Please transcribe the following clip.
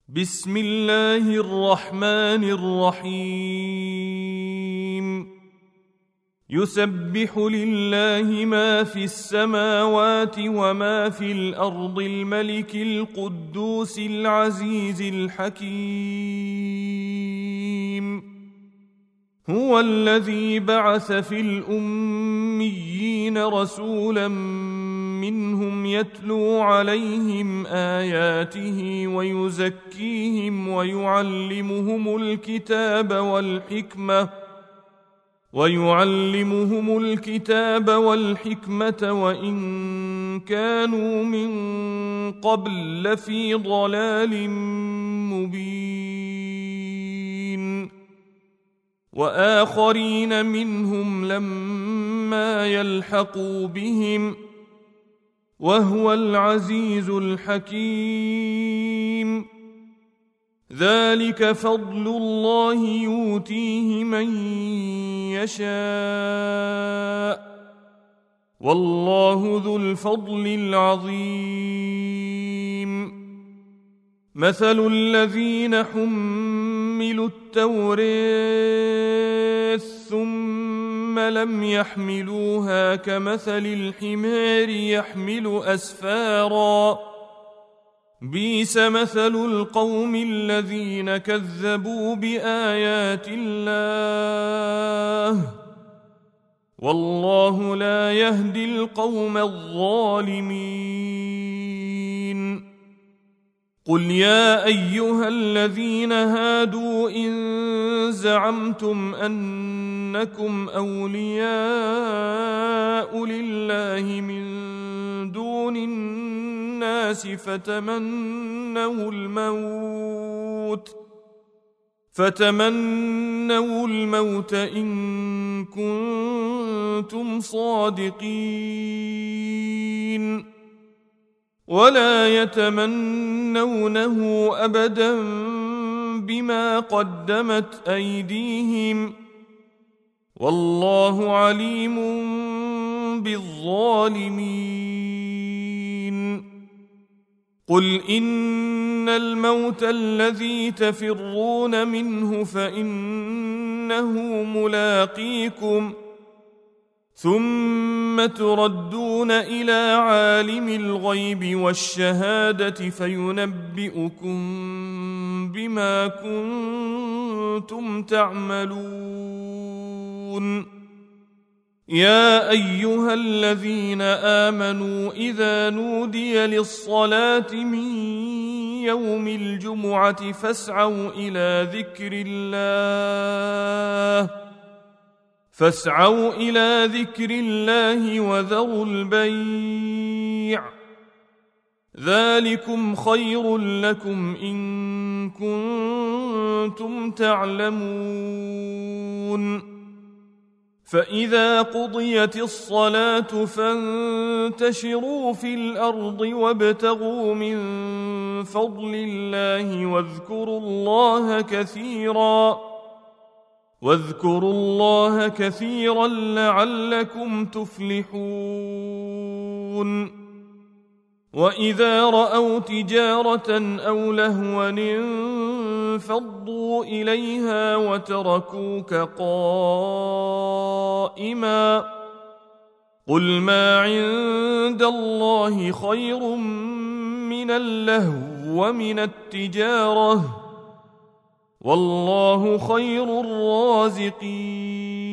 بسم الله الرحمن الرحيم. يسبح لله ما في السماوات وما في الأرض الملك القدوس العزيز الحكيم. هو الذي بعث في الأميين رسولا منهم يتلو عليهم آياته ويزكيهم ويعلمهم الكتاب والحكمة وإن كانوا من قبل لفي ضلال مبين. وآخرين منهم لما يلحقوا بهم وهو العزيز الحكيم. ذلك فضل الله يؤتيه من يشاء والله ذو الفضل العظيم. مثل الذين حملوا التوراة ثم لم يحملوها كمثل الحمار يحمل أسفارا بئس مثل القوم الذين كذبوا بآيات الله والله لا يهدي القوم الظالمين. قل يا أيها الذين هادوا إن زعمتم أنكم أولياء لله من دون الناس فتمنوا الموت إن كنتم صادقين ولا يتمنونه أبدا بما قدمت أيديهم والله عليم بالظالمين. قل إن الموت الذي تفرون منه فإنه ملاقيكم ثم تردون إلى عالم الغيب والشهادة فينبئكم بما كنتم تعملون. يا أيها الذين آمنوا إذا نودي للصلاة من يوم الجمعة فاسعوا إلى ذكر الله وذروا البيع ذلكم خير لكم إن كنتم تعلمون. فإذا قضيت الصلاة فانتشروا في الأرض وابتغوا من فضل الله واذكروا الله كثيرا لعلكم تفلحون. وإذا رأوا تجارة أو لهوا انفضوا إليها وتركوك قائما قل ما عند الله خير من اللهو ومن التجارة والله خير الرازقين.